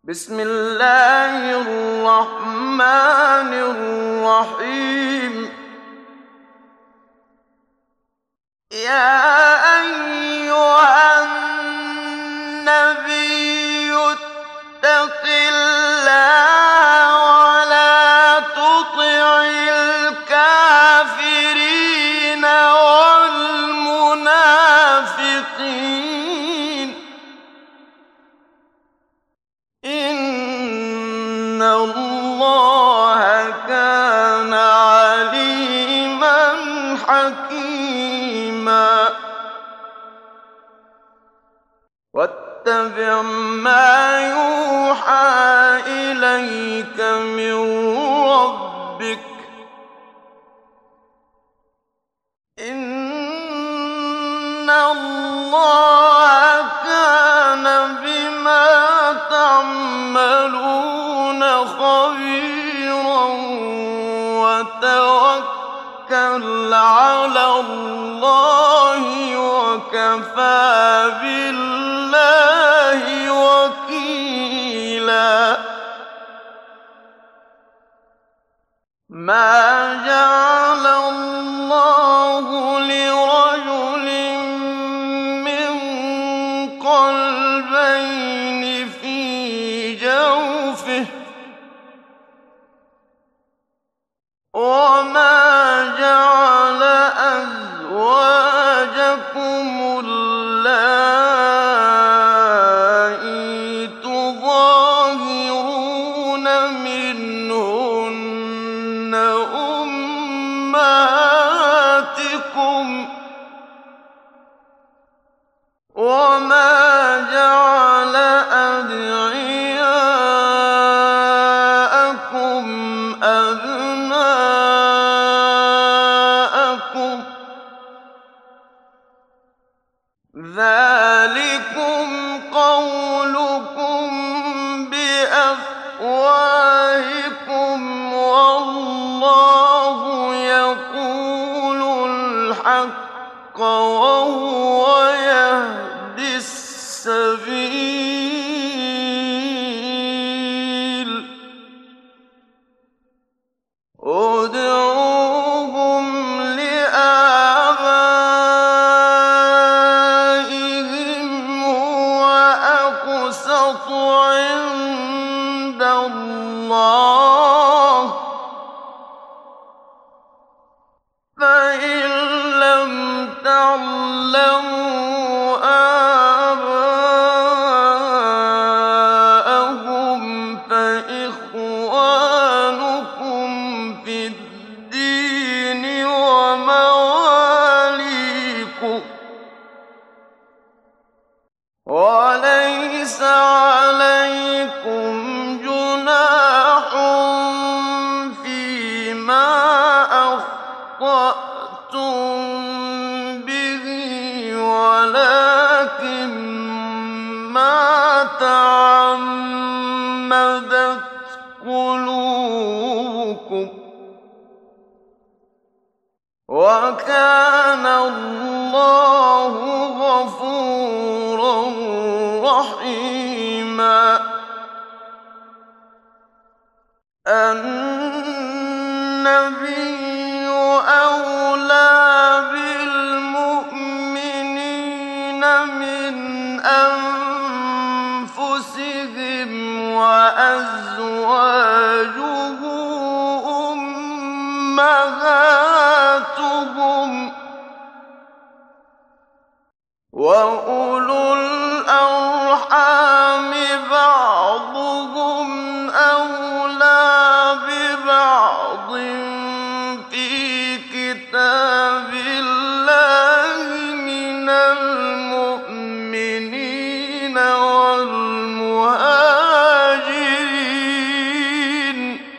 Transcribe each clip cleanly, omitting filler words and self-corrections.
بسم الله الرحمن الرحيم. يا أيها النبي اتق الله ولا تطع الكافرين والمنافقين إن الله كان عليما حكيما. واتبع ما يوحى إليك من ربك إن الله كان بما تعملون خبيرا. وتوكل على الله وكفى بالله وكيلا. ما جعل الله لرجل من قلبين في جوفه وما جعل أزواجكم اللائي تظاهرون منهن أمهاتكم وما جعل أدعياءكم أبناءكم ذلكم قولكم بأفواهكم والله يقول الحق وهو يهدي السبيل. ادعوهم لآبائهم هو أقسط عند الله فإن لم تعلموا آباءهم فإخوانكم في الدين ومواليكم وليس عليكم جناح فيما أخطأتم به ولكن ما تعمدت قلوبكم وكان الله غفورا رحيما. النبي أولى بالمؤمنين من أنفسهم وأزواجه أمهاتهم وأولو الأرحام بعضهم أولى ببعض في كتاب الله من المؤمنين والمهاجرين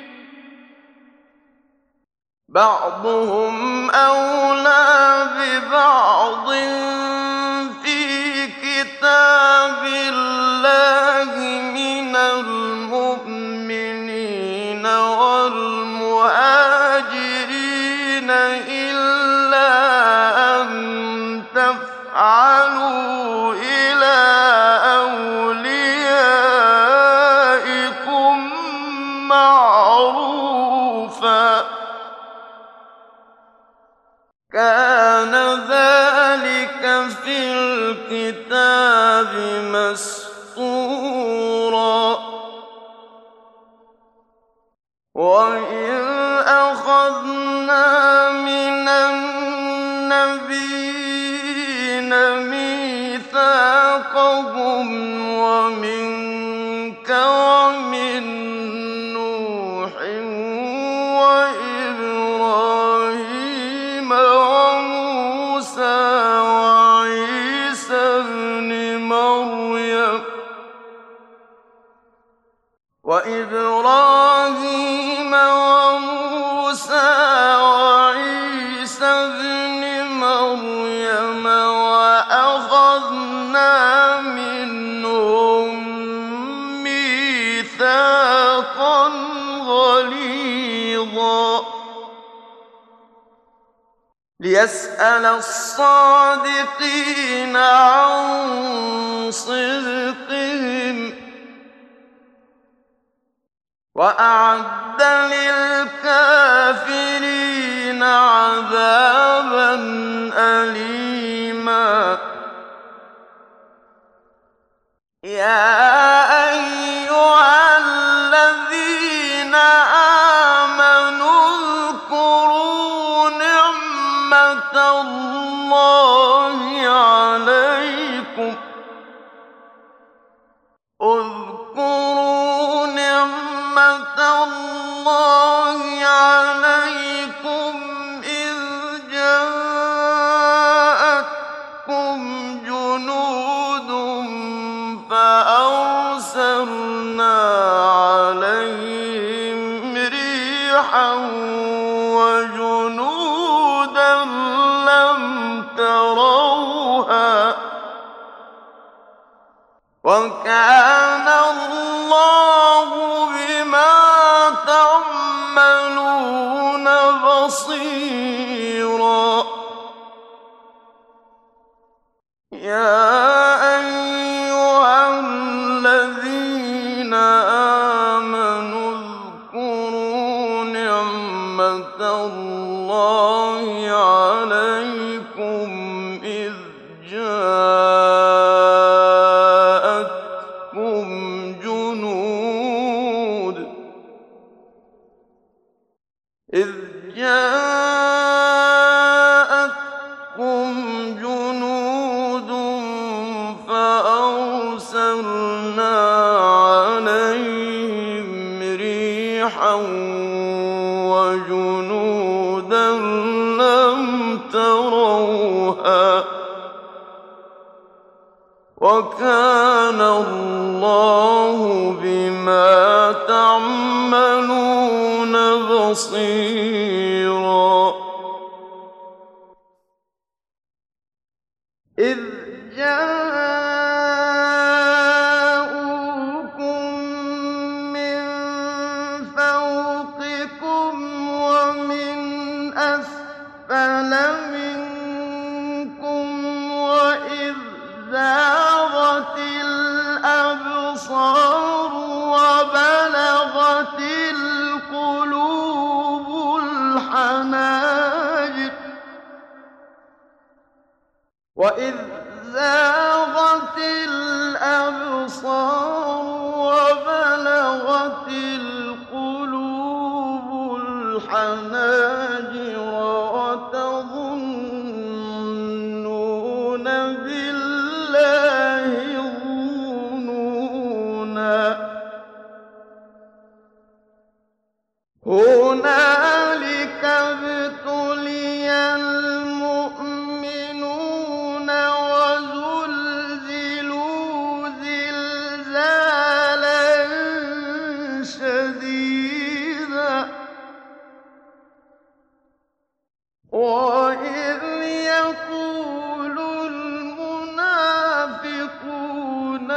بعضهم أولى ببعض في كتاب الله من المؤمنين والمهاجرين إلا أن تفعلوا إلى أوليائكم الكتاب مسطورا وإذ أخذنا من النبيين ميثاقهم ومنك ومن نوح وإبراهيم وموسى وعيسى ابن مريم وأخذنا منهم ميثاقا غليظا ليسأل الصادقين عن صدقهم وأعد للكافرين عذابا أليما يا أيها الذين آمنوا اذكروا نعمة الله عليكم اذكروا نعمة الله عليكم إذ جاءتكم جنود فأرسلنا عليهم ريحا وجنودا لم تروها وكان الله بما تعملون بصيرا يا أيها الذين آمنوا اذكروا نعمة الله عليكم إذ جاءتكم جنود فأرسلنا عليهم ريحا وجنودا لم تروها وكان الله بما تعملون بصيرا إذ جاءوكم من فوقكم ومن أسفل منكم وإذ زاغت الأبصار وبلغت القلوب الحناجر وإذ زاغت الأبصار وبلغت القلوب الحناجر وتظنون بالله الظنونا هنالك ابتلي المؤمنون وزلزلوا زلزالا شديدا وإذ يقول المنافقون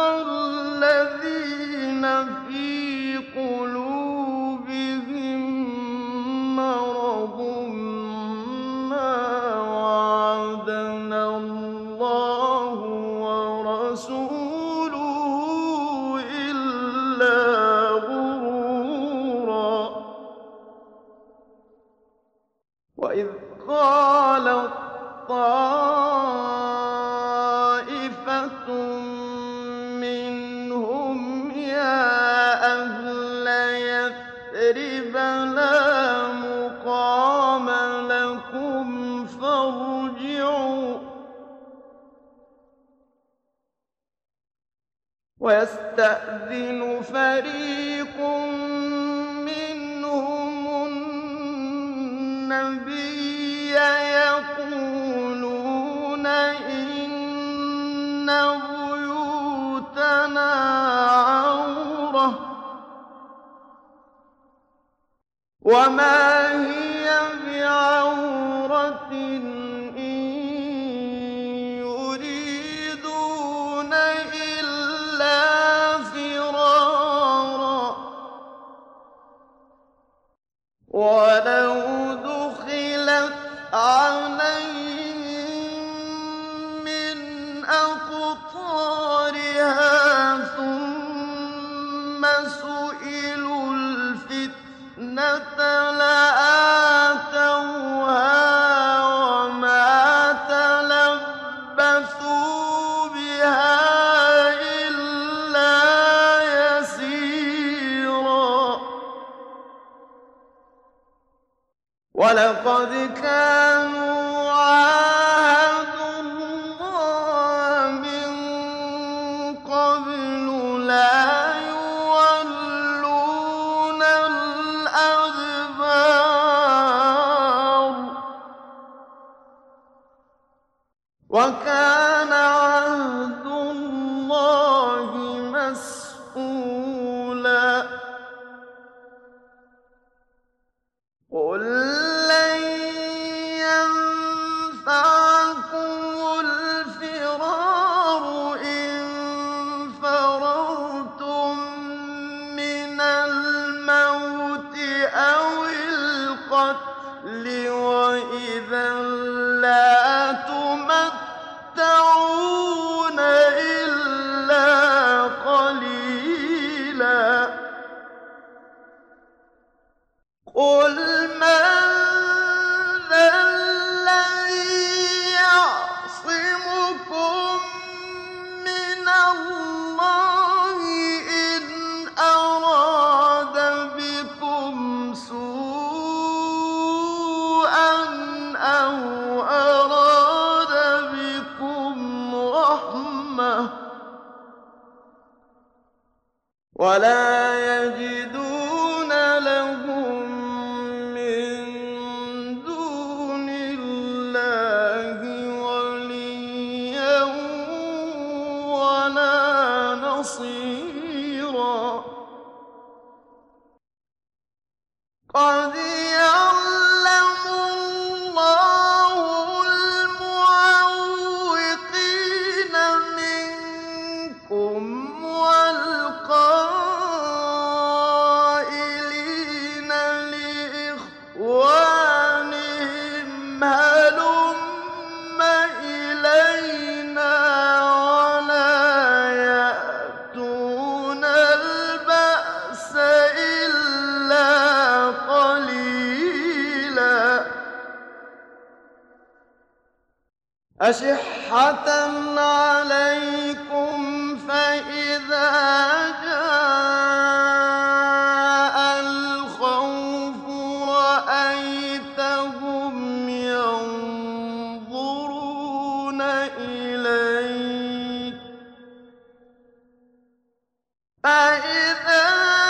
والذين في قلوبهم مرض ما وعدنا الله ورسوله إلا غرورا وإذ قالت طائفة أهل يثرب لا مقام لكم فارجعوا ويستأذن فريق منهم النبي يقولون إن بيوتنا عورة وما هي بعورة إن يريدون إلا فرارا ولو دخلت عليهم من أقطارها ثم سئلوا الفتنة لآتوها وما تلبثوا بها إلا يسيرا ولقد كانوا عاهدوا الله من قبل لا يولون الأدبار وكان عهد الله مسئولا قل لن ينفعكم الفرار إن فررتم من الموت أو القتل وإذا لا تمتعون إلا قليلا قل من ذا الذي يعصمكم من الله إن أراد بكم سوءا أو أراد بكم رحمة ولا يجدون لهم من دون الله وليا ولا نصيرا قد يعلم الله المعوقين منكم والقائلين لإخوانهم هلم إلينا ولا يأتون البأس إلا قليلا أشحة عليكم فإذا جاء الخوف رأيتهم ينظرون إليك فإذا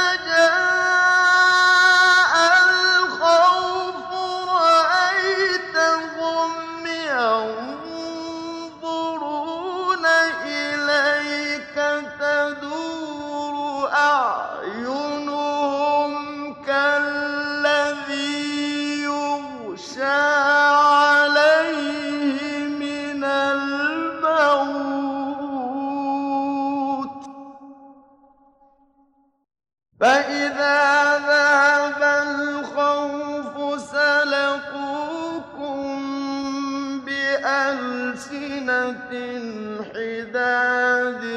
جاء الخوف رأيتهم ينظرون إليك تدور أعينهم كالذي يغشى عليه من الموت فإذا ذهب الخوف سلقوكم بألسنة حداد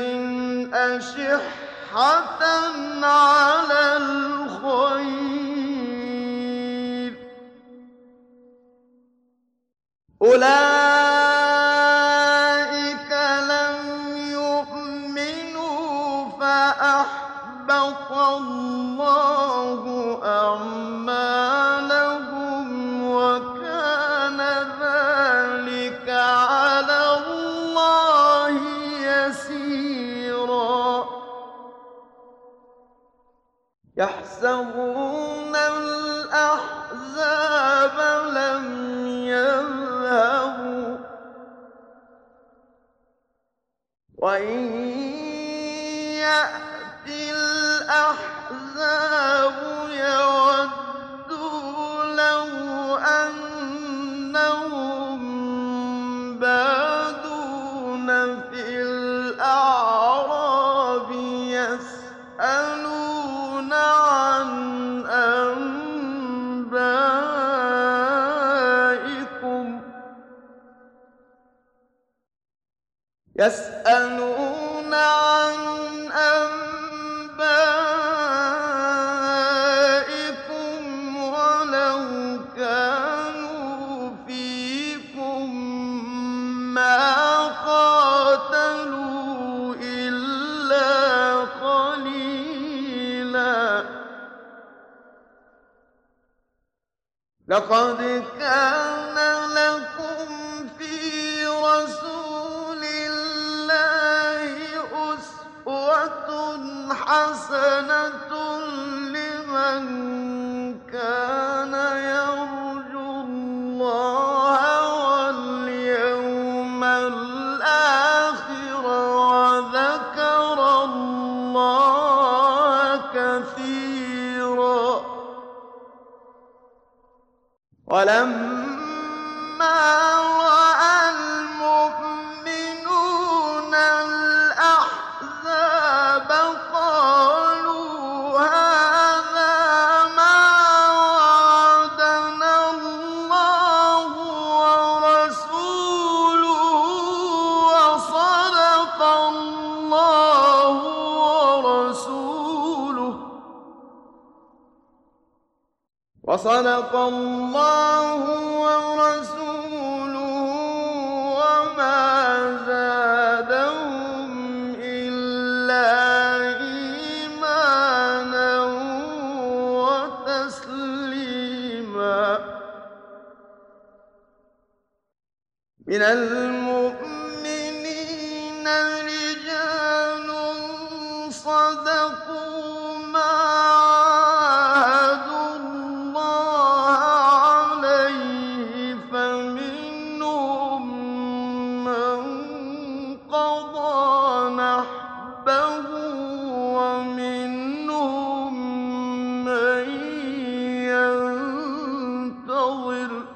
أشحة على الخير أولئك لم يؤمنوا فأحبط حَبَطَ اللَّهُ أَعْمَالَهُمْ وَكَانَ ذَٰلِكَ عَلَى اللَّهِ يَسِيرًا يَحْسَبُونَ الْأَحْزَابَ لَمْ يَذْهَبُوا وَإِن يَأْتِ الْأَحْزَابُ يَوَدُّوا لَوْ أَنَّهُم بَادُونَ فِي الْأَعْرَابِ يَسْأَلُونَ عَنْ أَنبَائِكُمْ وَلَوْ كَانُوا فِيكُم مَّا قَاتَلُوا إِلَّا قَلِيلًا لَقَدْ كَانَ لَكُمْ فِي رَسُولِ اللَّهِ أُسْوَةٌ حَسَنَةٌ لِّمَن كَانَ يَرْجُو اللَّهَ وَالْيَوْمَ الْآخِرَ وَذَكَرَ اللَّهَ كَثِيرًا وَلَمَّا رَأَى الْمُؤْمِنُونَ الْأَحْزَابَ قَالُوا هَٰذَا مَا وَعَدَنَا اللَّهُ وَرَسُولُهُ وَصَدَقَ اللَّهُ وَرَسُولُهُ وَمَا زَادَهُمْ إِلَّا إِيمَانًا وَتَسْلِيمًا مِّنَ الْمُؤْمِنِينَ رِجَالٌ صَدَقُوا مَا عَاهَدُوا اللَّهَ عَلَيْهِ فَمِنْهُم مَّن قَضَىٰ نَحْبَهُ وَمِنْهُم مَّن يَنتَظِرُ ۖ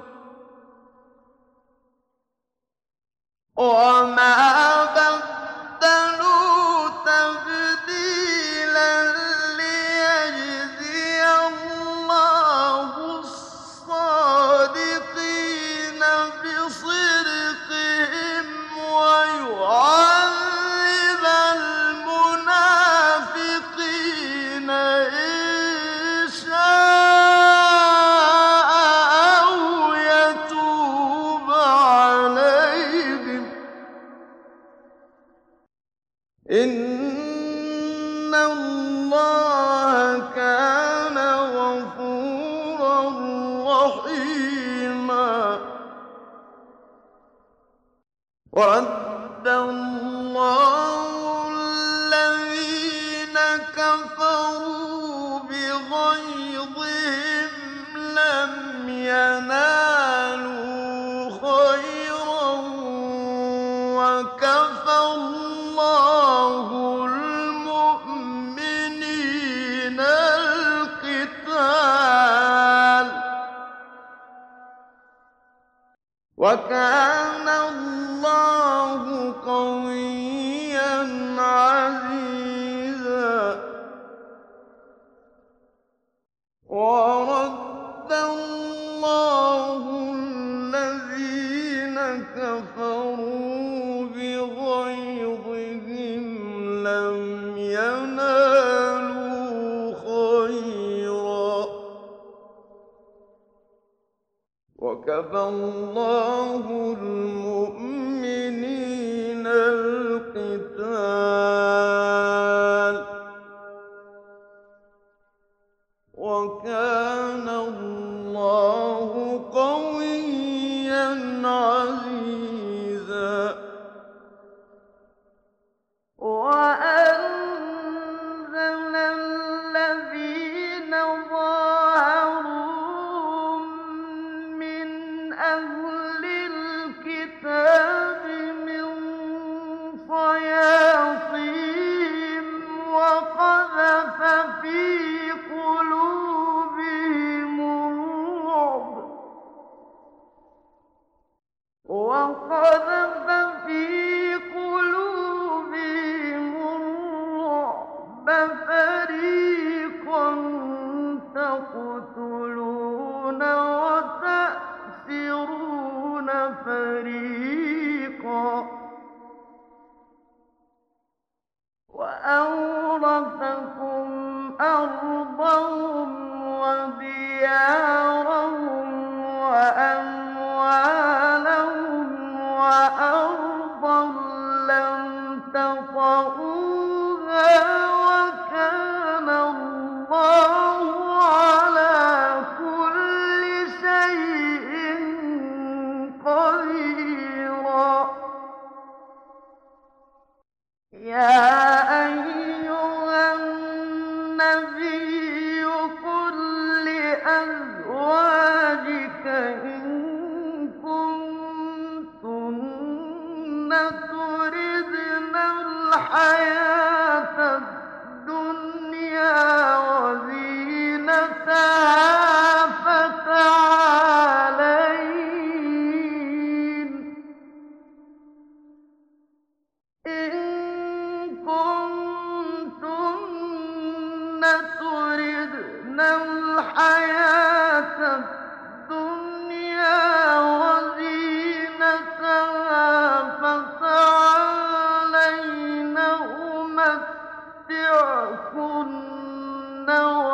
وَمَا بَدَّلُوا تَبْدِيلًا لِّيَجْزِيَ اللَّهُ الصَّادِقِينَ بِصِدْقِهِمْ وَيُعَذِّبَ الْمُنَافِقِينَ إِن شَاءَ أَوْ يَتُوبَ عَلَيْهِمْ ۚ إِنَّ اللَّهَ كَانَ غَفُورًا رَّحِيمًا وَرَدَّ اللَّهُ الَّذِينَ كَفَرُوا بِغَيْظِهِمْ لَمْ يَنَالُوا خَيْرًا وَكَفَى اللَّهُ الْمُؤْمِنِينَ الْقِتَالَ وَكَانَ اللَّهُ قَوِيًّا عَزِيزًا وَرَدَّ اللَّهُ الَّذِينَ كَفَرُوا بِغَيْظِهِمْ لَمْ يَنَالُوا خَيْرًا وَكَفَى اللَّهُ الْمُؤْمِنِينَ الْقِتَالَ وَكَانَ اللَّهُ قَوِيًّا عَزِيزًا. وَأَنزَلَ الَّذِينَ ظَاهَرُوهُم مِّنْ أَهْلِ الْكِتَابِ مِن صَيَاصِيهِمْ وَقَذَفَ فِي قُلُوبِهِمُ الرُّعْبَ فَرِيقًا تَقْتُلُونَ وَتَأْسِرُونَ فَرِيقًا وَأَوْرَثَكُمْ أَرْضَهُمْ وَدِيَارَهُمْ وَأَمْوَالَهُمْ وَأَرْضًا لَّمْ تَطَئُوهَا وَكَانَ اللَّهُ عَلَىٰ كُلِّ شَيْءٍ قَدِيرًا. يَا أَيُّهَا النَّبِيُّ قُل لِّأَزْوَاجِكَ إِن كُنتُنَّ تُرِدْنَ الْحَيَاةَ الدُّنْيَا وَزِينَتَهَا فَتَعَالَيْنَ إِن كُنتُنَّ تُرِدْنَ الْحَيَاةَ الدُّنْيَا وَزِينَتَهَا فَتَعَالَيْنَ أُمَتِّعْكُنَّ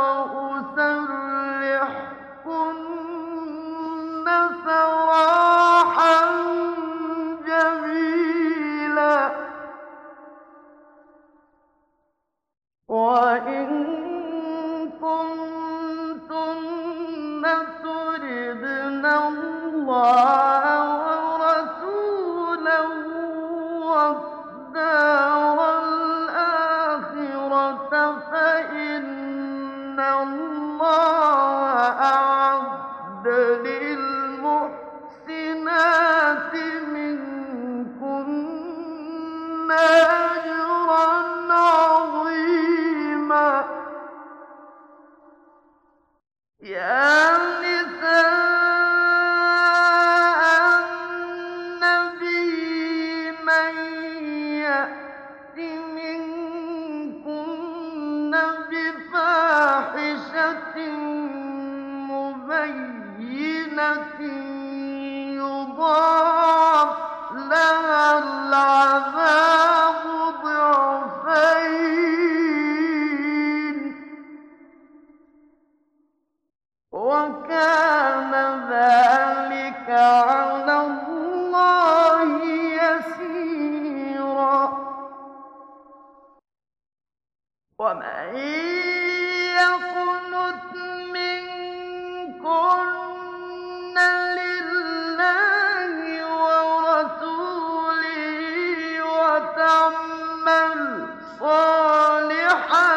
وَأُسَرِّحْكُنَّ سَرَاحًا جَمِيلًا. وَإِن كُنتُنَّ تُرِدْنَ اللَّهَ وَرَسُولَهُ وَالدَّارَ الْآخِرَةَ فَإِنَّ اللَّهَ أَعَدَّ لِلْمُحْسِنَاتِ مِنكُنَّ أَجْرًا عَظِيمًا. يَا نِسَاءَ النَّبِيِّ مَن يَأْتِ مِنكُنَّ بِفَاحِشَةٍ مُّبَيِّنَةٍ يُضَاعَفْ لَهَا الْعَذَابُ ضِعْفَيْنِ ۚ وَكَانَ ذَٰلِكَ عَلَى اللَّهِ يَسِيرًا. وَمَن يَقْنُتْ مِنكُنَّ لِلَّهِ وَرَسُولِهِ وَتَعْمَلْ صَالِحًا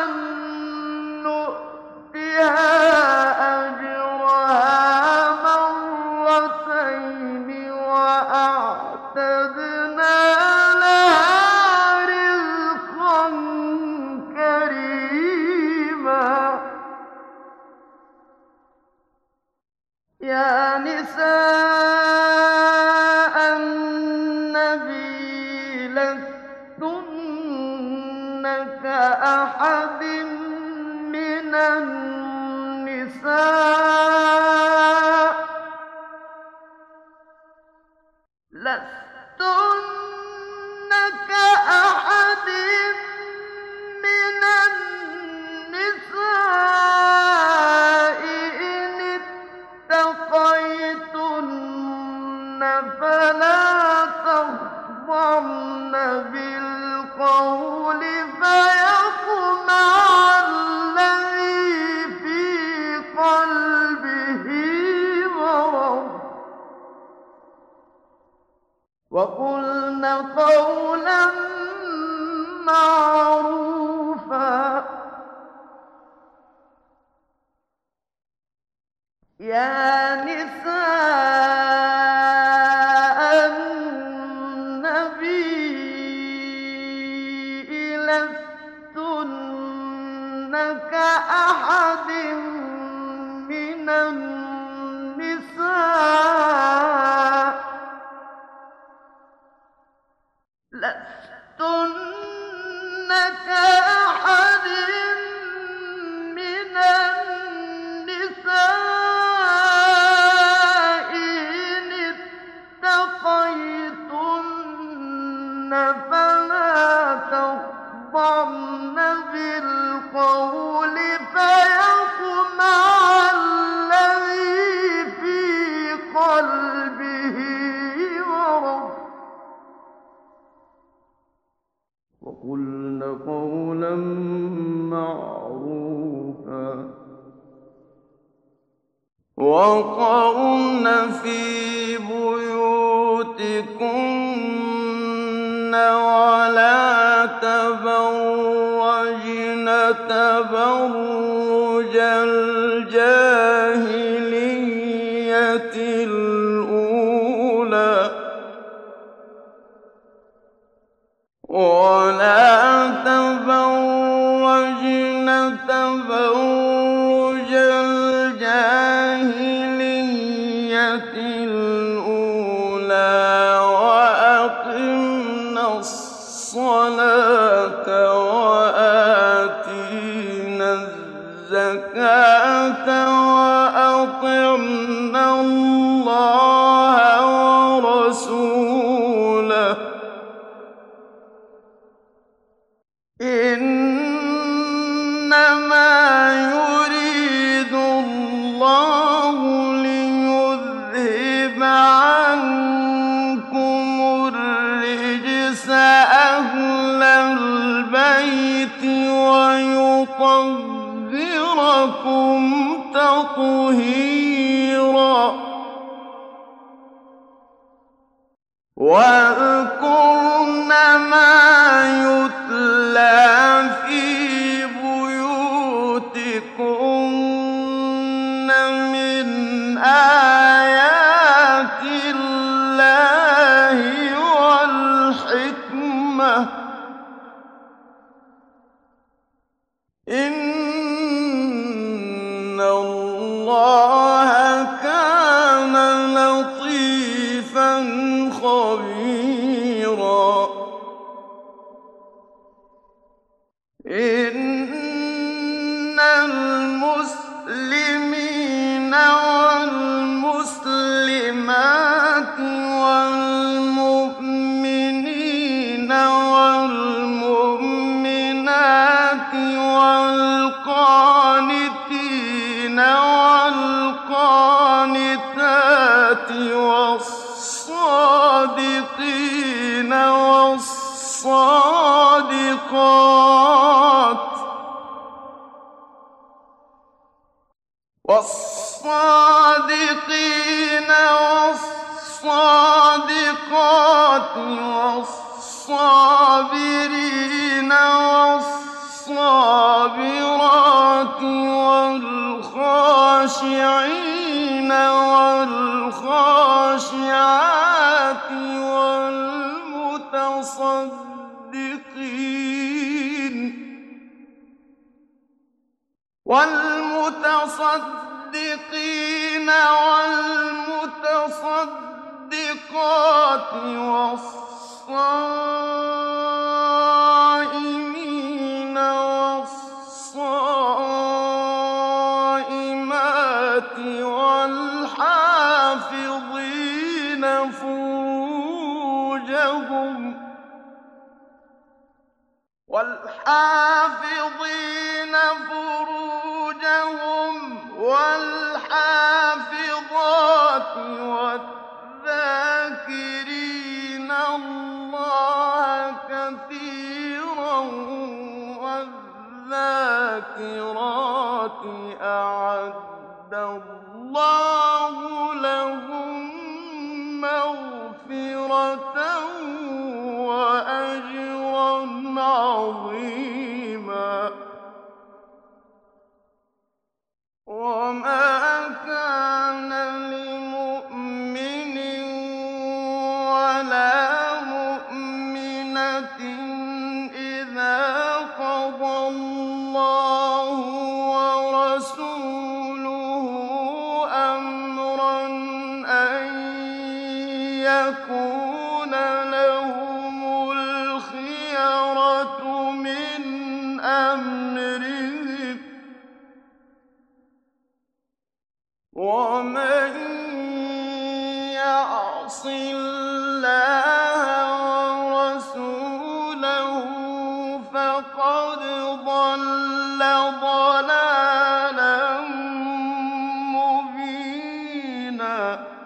نُّؤْتِهَا أَجْرَهَا مَرَّتَيْنِ وَأَعْتَدْنَا لَهَا رِزْقًا كَرِيمًا. يَا نِسَاءَ النَّبِيِّ لَسْتُنَّ كَأَحَدٍ مِّنَ النِّسَاءِ إِنِ اتَّقَيْتُنَّ فَلَا تَخْضَعْنَ بِالْقَوْلِ فَيَطْمَعَ الَّذِي فِي يا نساء النبي لستن كأحد من النساء لستن كأحد من النساء إن اتقيتن فلا تخضعن بالقول فيطمع الذي في قلبه مرض وقلن قولا معروفا وقرن في بيوتكن ولا تبرجن تبرج الجاهلية الأولى ولا تبرجن تبرج الجاهلية الأولى وأقمنا الصلاة وآتينا الزكاة وأطعنا الله ورسوله إنما يريد الله ليذهب عنكم الرجس أهل البيت ويطهركم تطهيرا واذكرن ما يتلى في بيوتكن من آيات الله والحكمة إن الله كان لطيفا خبيرا إن المسلمين والمسلمات والمؤمنين والمؤمنات والقانتين والقانتات والصادقين والصادقين والصادقات والصابرين والصابرات والخاشعين والخاشعات والمتصدقين والمتصدقات والصائمين والصائمات والحافظين فروجهم والحافظات والذاكرين الله كثيرا والذاكرات أعد الله لهم مغفرة وأجرا عظيما يَكُونَ لَهُمُ الْخِيَرَةُ مِنْ أَمْرِهِمْ ۗ وَمَن يَعْصِ اللَّهَ وَرَسُولَهُ فَقَدْ ضَلَّ ضَلَالًا مُّبِينًا.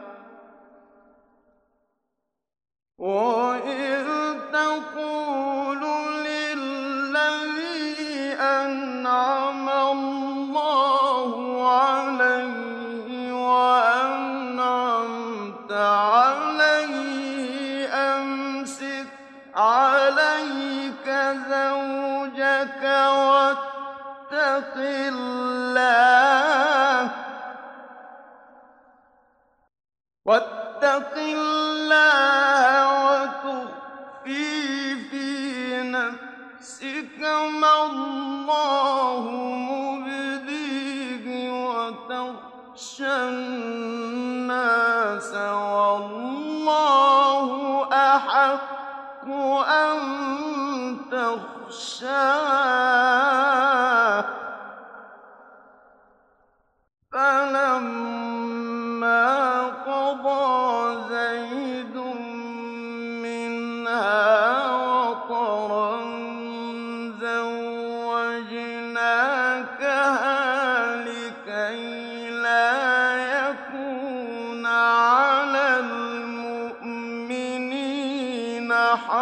وَإِذْ تَقُولُ لِلَّذِي أَنْعَمَ اللَّهُ عَلَيْهِ وَأَنْعَمْتَ عَلَيْهِ أَمْسِكْ عَلَيْكَ زَوْجَكَ واتق الله وتخفي في نفسك ما الله مبديه وتخشى الناس والله أحق أن تخشاه. فَلَمَّا قَضَىٰ زَيْدٌ مِّنْهَا وَطَرًا زَوَّجْنَاكَهَا لِكَيْ لَا يَكُونَ عَلَى الْمُؤْمِنِينَ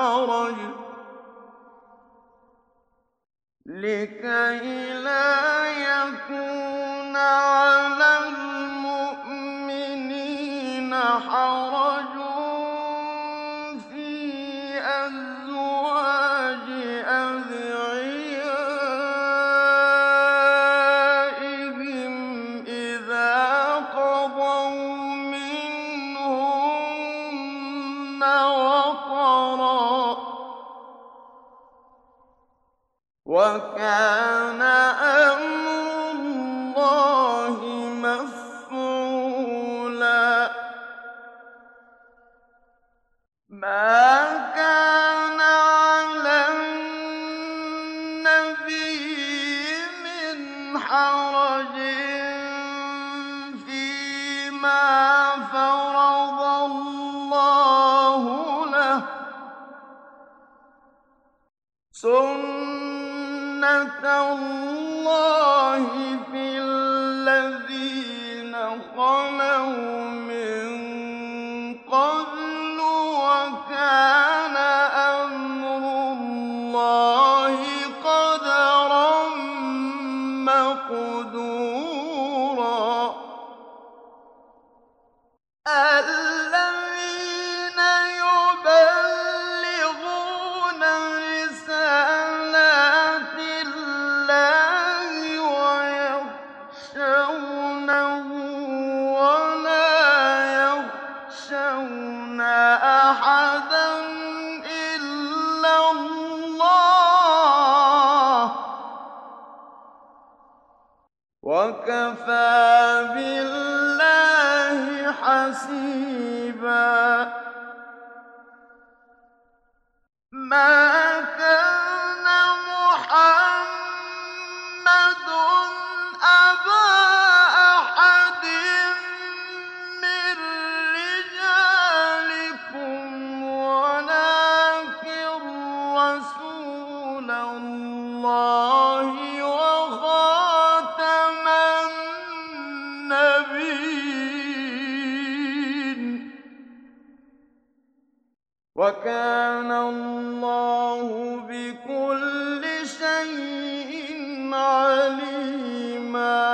حَرَجٌ فِي أَزْوَاجِ أَدْعِيَائِهِمْ إِذَا قَضَوْا مِنْهُنَّ وَطَرًا ۚ وَكَانَ أَمْرُ اللَّهِ مَفْعُولًا. مَا كَانَ عَلَى النَّبِيِّ مِنْ حَرَجٍ فِيمَا فَرَضَ اللَّهُ لَهُ ۖ سُنَّةَ اللَّهِ فِي الَّذِينَ خَلَوْا مِن قَبْلُ ۚ وَكَانَ أَمْرُ اللَّهِ قَدَرًا مَّقْدُورًا. الَّذِينَ يُبَلِّغُونَ رِسَالَاتِ اللَّهِ وَيَخْشَوْنَهُ وَلَا يَخْشَوْنَ أَحَدًا إِلَّا اللَّهَ ۗ وَكَفَىٰ بِاللَّهِ حَسِيبًا. مَا كَانَ مُحَمَّدٌ أَبَا أَحَدٍ مِّن رِّجَالِكُمْ وَلَٰكِن رَّسُولَ اللَّهِ وَخَاتَمَ النَّبِيِّينَ ۗ وَكَانَ اللَّهُ بِكُلِّ شَيْءٍ عَلِيمًا.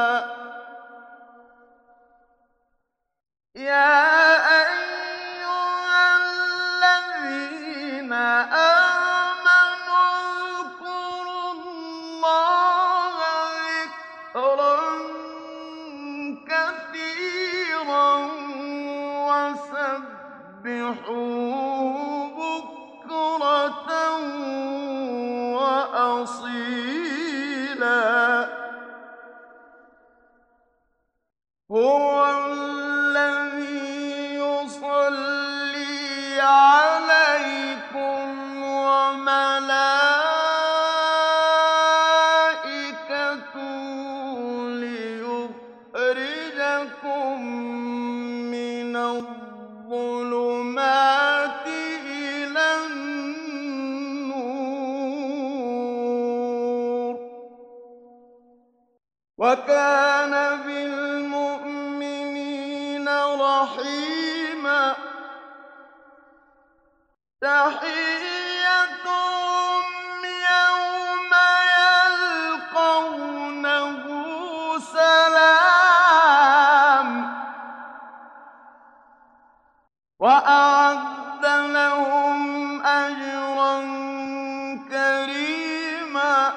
يَا أَيُّهَا الَّذِينَ آمَنُوا اذْكُرُوا اللَّهَ ذِكْرًا كَثِيرًا وَسَبِّحُوهُ بُكْرَةً وَأَصِيلًا. هُوَ الَّذِي يُصَلِّي وكان بالمؤمنين رحيما تحيتهم يوم يلقونه سلام وأعد لهم أجرا كريما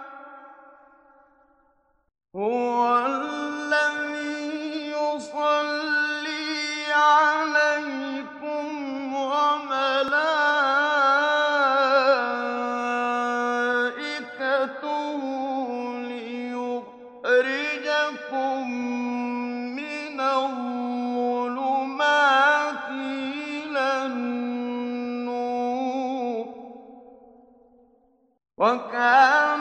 هو الذي يصلي عليكم وملائكته ليخرجكم من الظلمات إلى النور وكان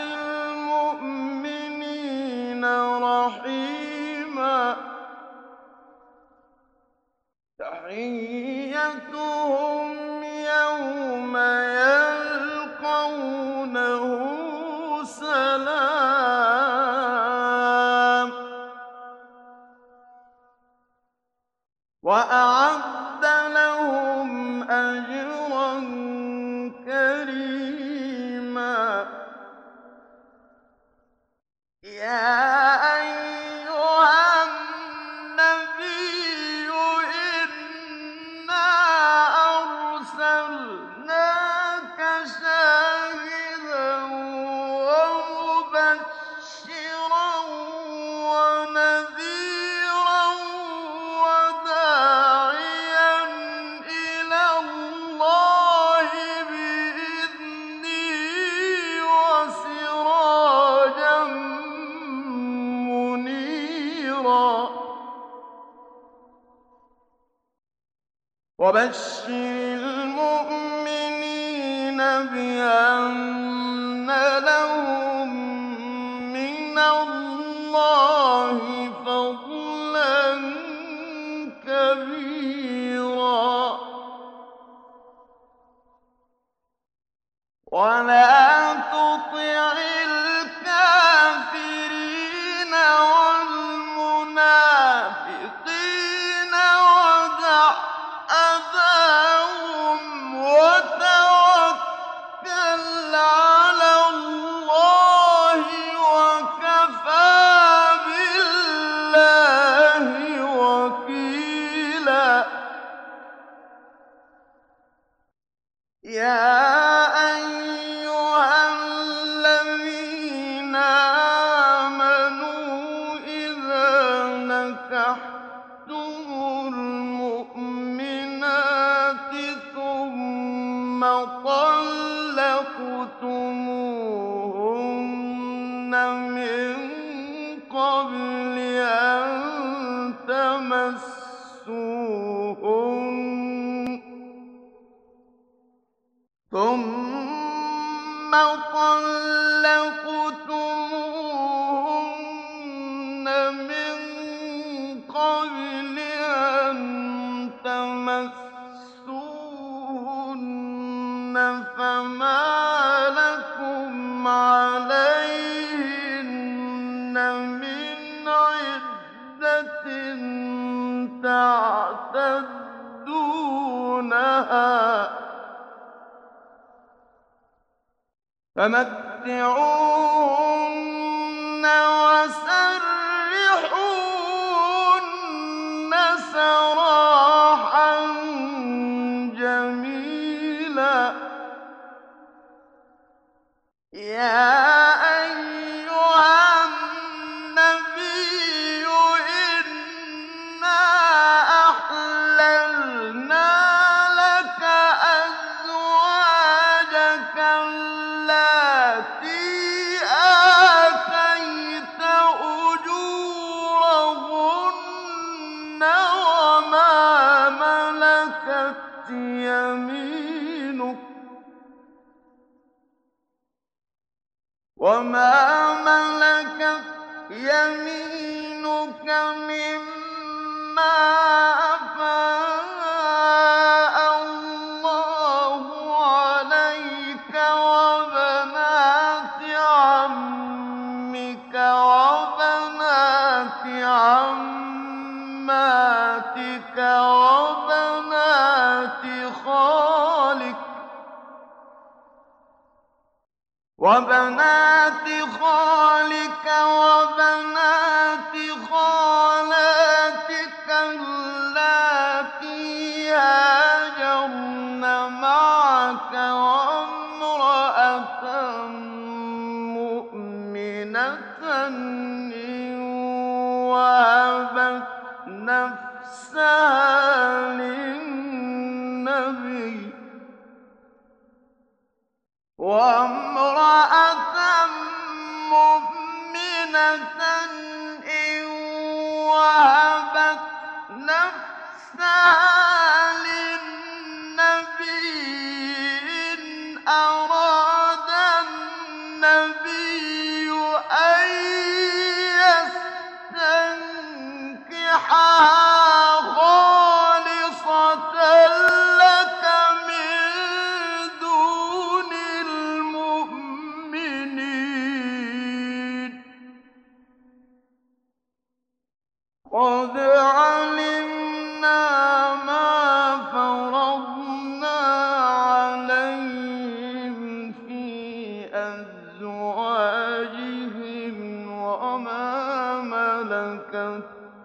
بالمؤمنين رحيما تحيتهم يوم يلقونه سلام وأعد لهم أجرا كريما يا أيها النبي إنا أرسلناك شاهدا ومبشرا ونذيرا وداعيا إلى الله بإذنه وسراجا منيرا وبشر المؤمنين بأن لهم من الله فضلا كبيرا ولا تطع الكافرين والمنافقين ودع أذاهم وتوكل على الله وكفى بالله وكيلا يا أيها الذين آمنوا إذا نكحتم المؤمنات ثم طلقتموهن من قبل أن تمسوهن ثم طلقتموهن من قبل أن تمسوهن فما لكم عليهن من عدة تعتدونها فمتعوهن وسرحوهن سراحا جميلا يا أيها النبي إنا أحللنا لك أزواجك التي آتيت أجورهن وما ملكت يمينك مما أفاء الله عليك وبنات عمك وهبت نفسها للنبي وامرأة مؤمنة إن وهبت نفسها للنبي إن أراد النبي أن يستنكحها خالصة لك من دون المؤمنين قد علمنا ما فرضنا عليهم في أزواجهم وما ملكت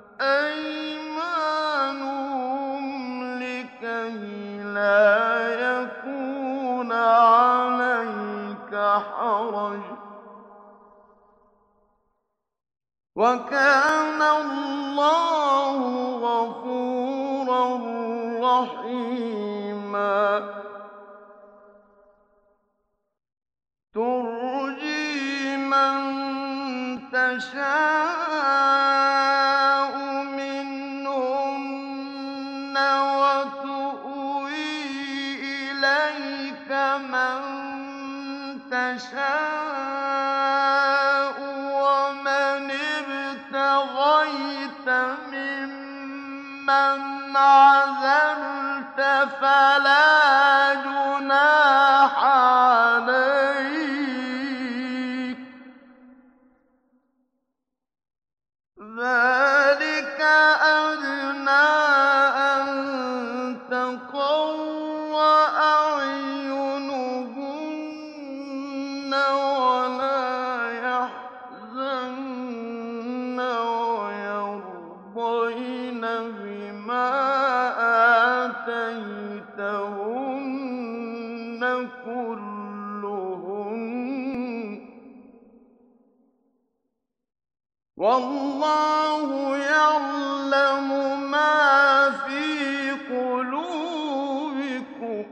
أيمانهم لكي لا يكون عليك حرج وكان الله غفورا رحيما ترجي من تشاء منهن وتؤوي إليك من تشاء ومن ابتغيت ممن عزلت فلا جناح عليك ذلك أدنى أن تقر أعينهن ولا يحزن ويرضين بما آتيتهن كلهن والله يعلم ما في قلوبكم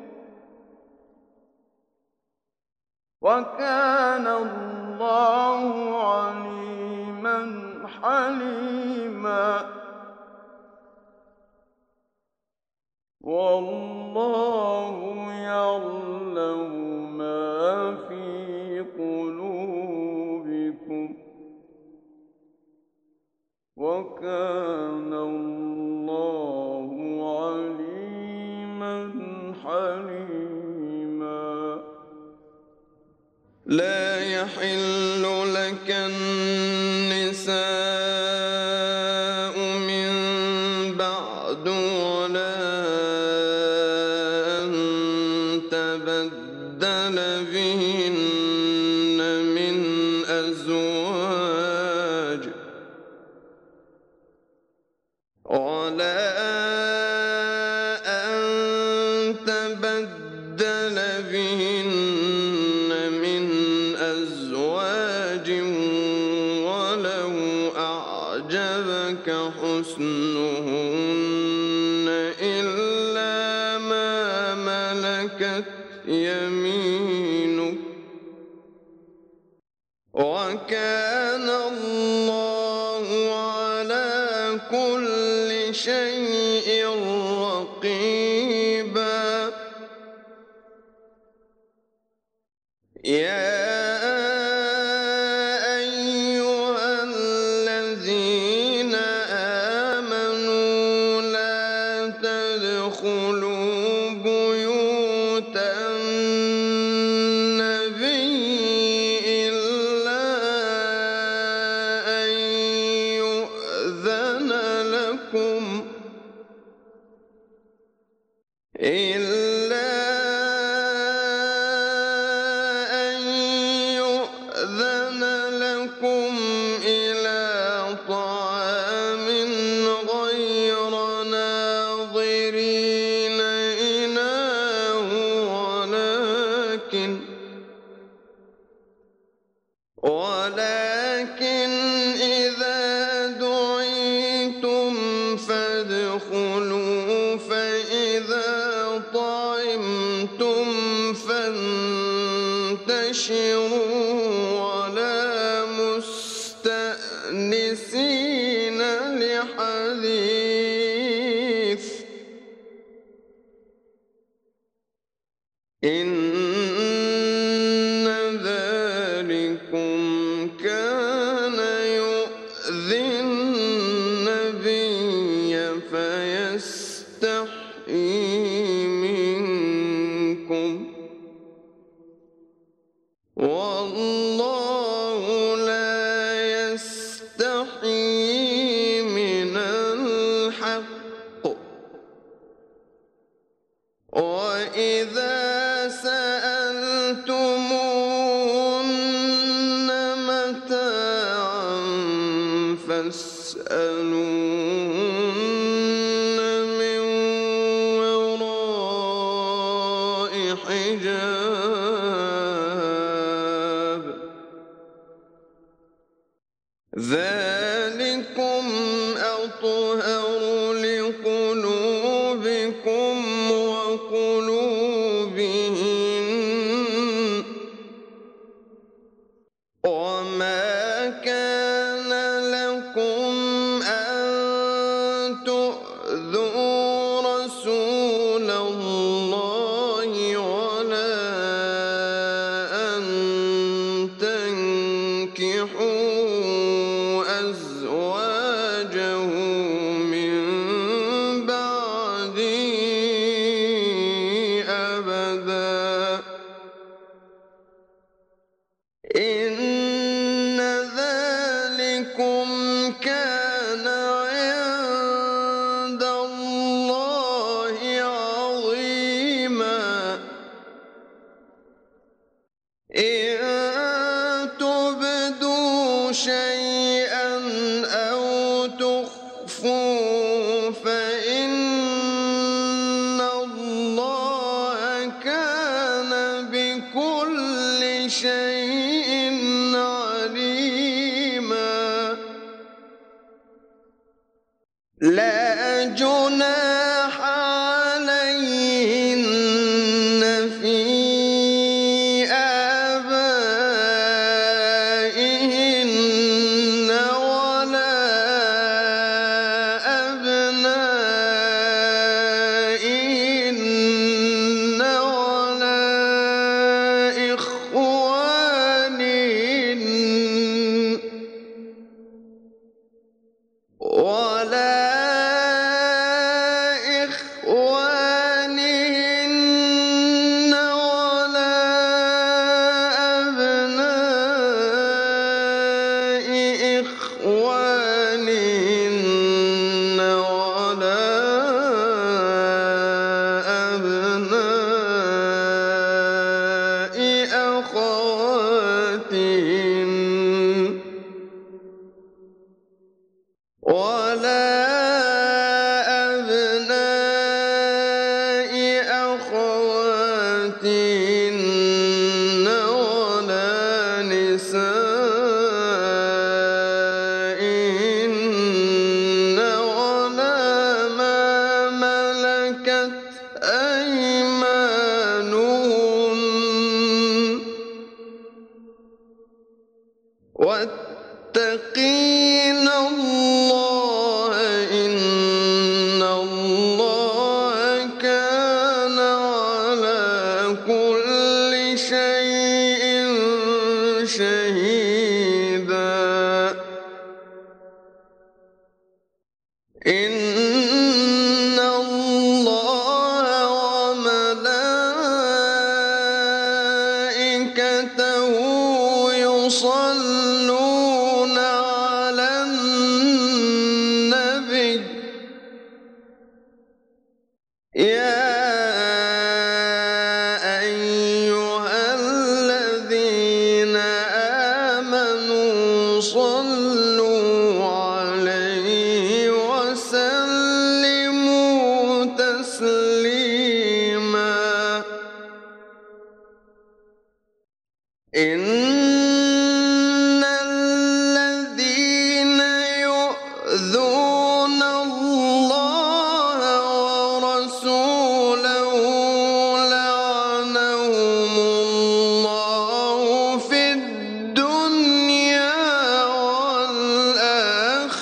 وكان الله عليما حليما والله يعلم ما في قلوبكم وكان الله عليما حليما لا يحل لك النساء من بعد ولا أن تبدل بهن من أزواج ولا أن تبدل بهن من أزواج ولو أعجبك حسنهن إلا ما ملكت يمينك وكان الله على كل شيء رقيبا يا أيها الذين آمنوا لا تدخلوا بيوت النبي إلا أن يؤذن لكم إلى طعام غير ناظرين إناه ولكن إذا دعيتم مستأنسين لحديث إن ذلكم كان يؤذي النبي فيستحيي منكم والله لا يستحيي من الحق وإذا سألتموهن متاعا فاسألوهن من وراء حجاب ذلكم أطهر لقلوبكم وقلوبهن وما كان لكم أن تؤذوا رسول الله ولا أن تنكحوا أزواجه من بعده أبدا إن ذلكم كان عند الله عظيما إن تبدوا شيئا أو تخفوه فإن الله كان بكل شيء عليما لا جناح عليهن في آبائهن ولا أبنائهن ولا إخوانهن ولا أبناء إخوانهن ولا أبناء أخواتهن ولا أبناء أخواتهن ولا نسائهن ولا ما ملكت أيمانهن واتقين الله إن الله كان على كل شيء شهيدا إن الله وملائكته يصلون على النبي يا أيها الذين آمنوا صلوا عليه وسلموا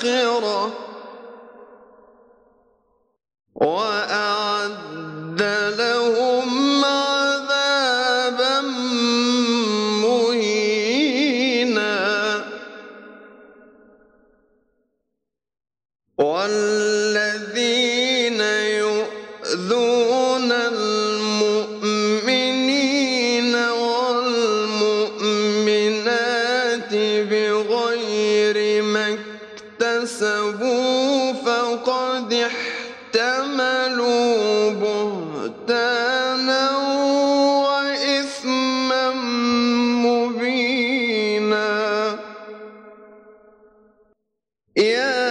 الآخرة وأعد لهم عذابا مهينا. والذين يؤذون المؤمنين والمؤمنات بغير ما اكتسبوا فقد احتملوا بهتانا وإثما مبينا. يا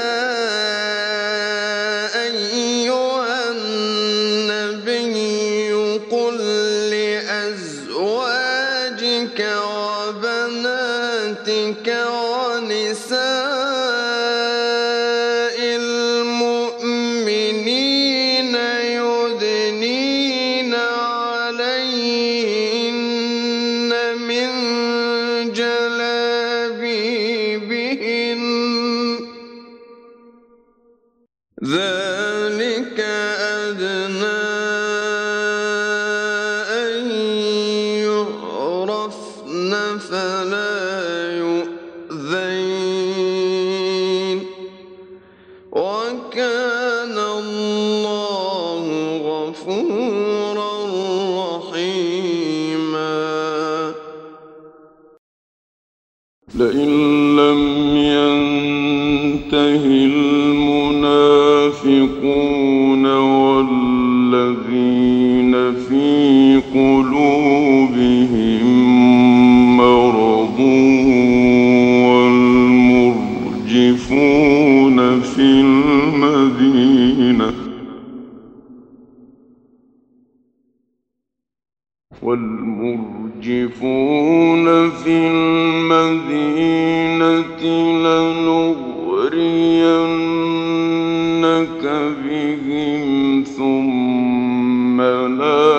أيها النبي قل لأزواجك وبناتك ونساء المؤمنين يدنين عليهن من جلابيبهن ذلك أدنى أن يعرفن فلا يؤذين وكان الله غفورا رحيما. لئن لم ينته المنافقون والذين في قلوبهم مرض والمرجفون في المدينة لنغرينك بهم ثم لا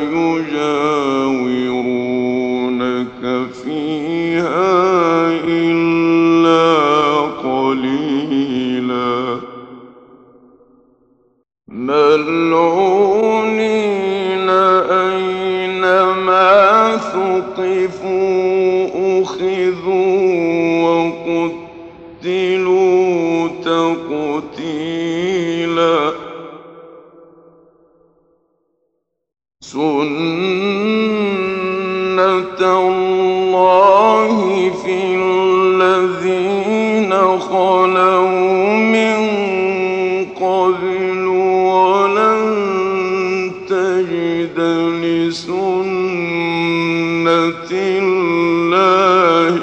يجاورونك فيها إلا قليلا ملعونين أينما ثقفوا أخذوا وقتلوا تقتيلا. سنة الله في الذين خلوا من قبل ولن تجد لسنة الله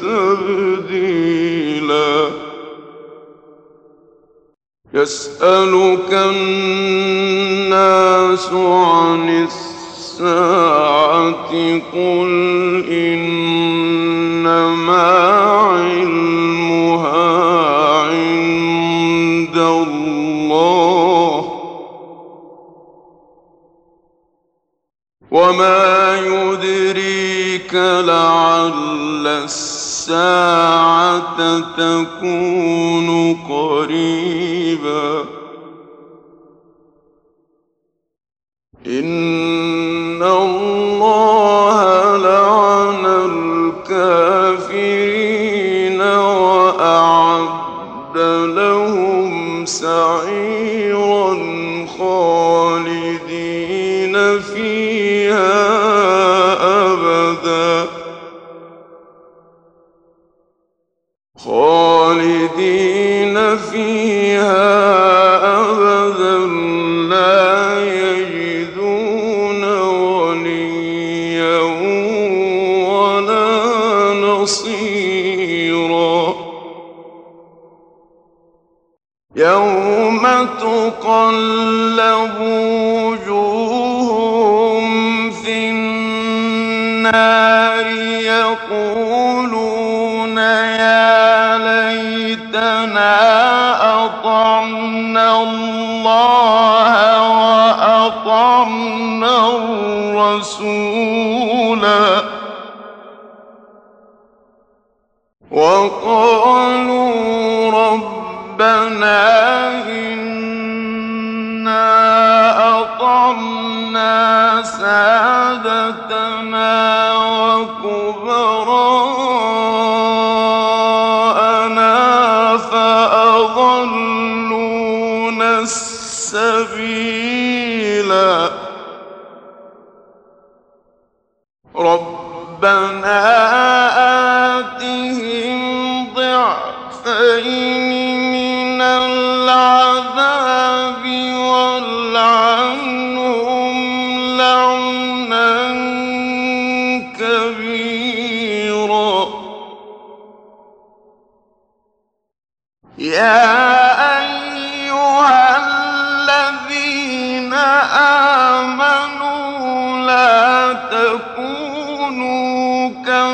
تبديلا. يسألك الناس عن الساعة قل إنما علمها عند الله وما يدريك لعل الساعة تكون قريبا. إن الله لعن الكافرين وأعد لهم سعيرا خالدين فيها أبدا لا يجدون وليا ولا نصيرا. يوم تقلب وجوههم في النار يقولون يا ليتنا أطعنا الله وأطعنا الرسولا وقالوا ربنا إنا أطعنا سادتنا وكبراءنا فأضلونا السبيلا ربنا آتهم ضعفين من العذاب والعنهم لعنا كبيرا يا أيها الذين آمنوا لا تكونوا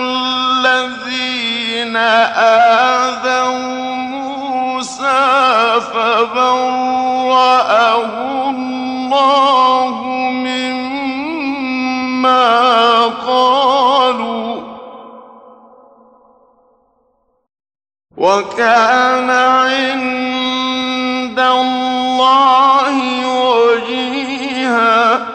كالذين آذوا موسى فبرأه الله مما قالوا وكان عند الله وجيها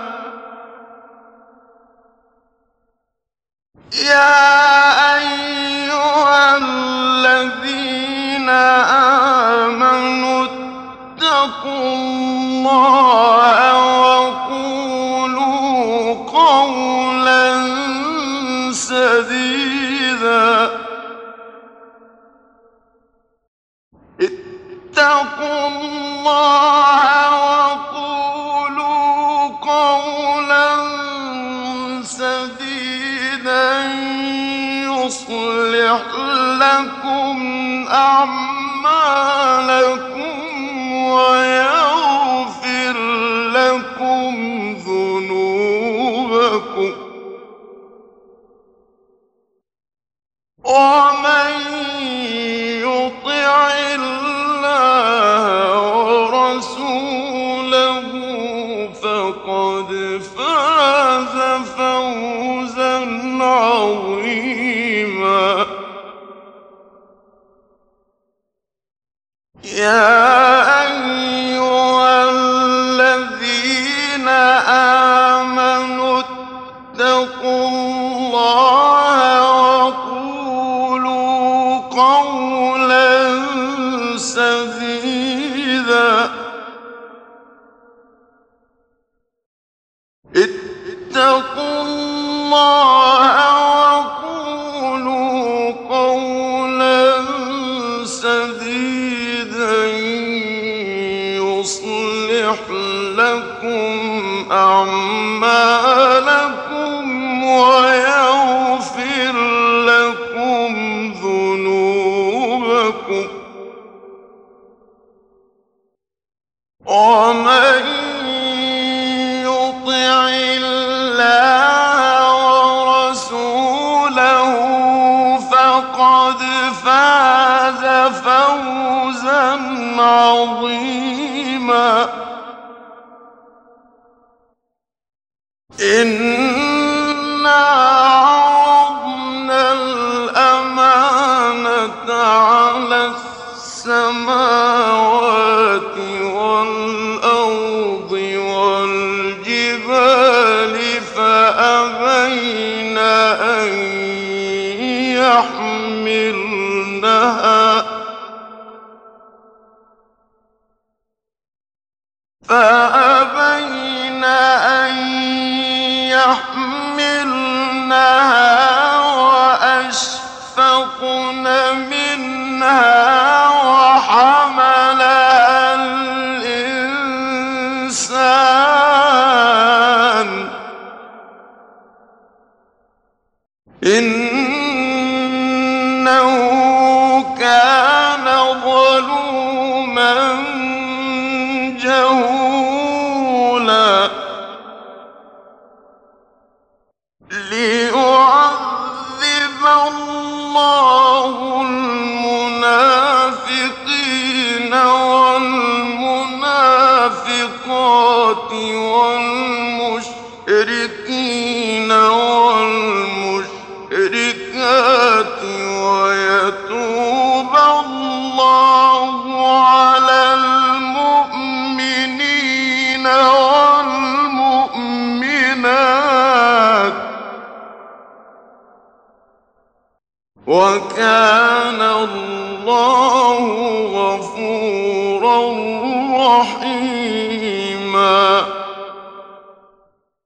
يا أيها الذين آمنوا اتقوا الله وقولوا قولا سديدا اتقوا الله وقولوا قولا سديدا يصلح لكم أعمالكم ويغفر لكم ذنوبكم ومن يطع الله ورسوله فقد فاز فوزا عظيما يا أيها الذين آمنوا اتقوا الله وقولوا قولا سديدا اتقوا الله وقولوا قولا سديدا يصلح لكم أعمالكم ويغفر لكم ذنوبكم ومن يطع الله ورسوله فقد فاز فوزا عظيما إنا عرضنا الأمانة على السماوات والأرض والجبال فأبين أن يحملنها وأشفقن منها وحملها الإنسان إنه كان ظلوما جهولا ليعذب الله المنافقين والمنافقات والمشركين والمشركات ويتوب الله عليهم وكان الله غفورا رحيما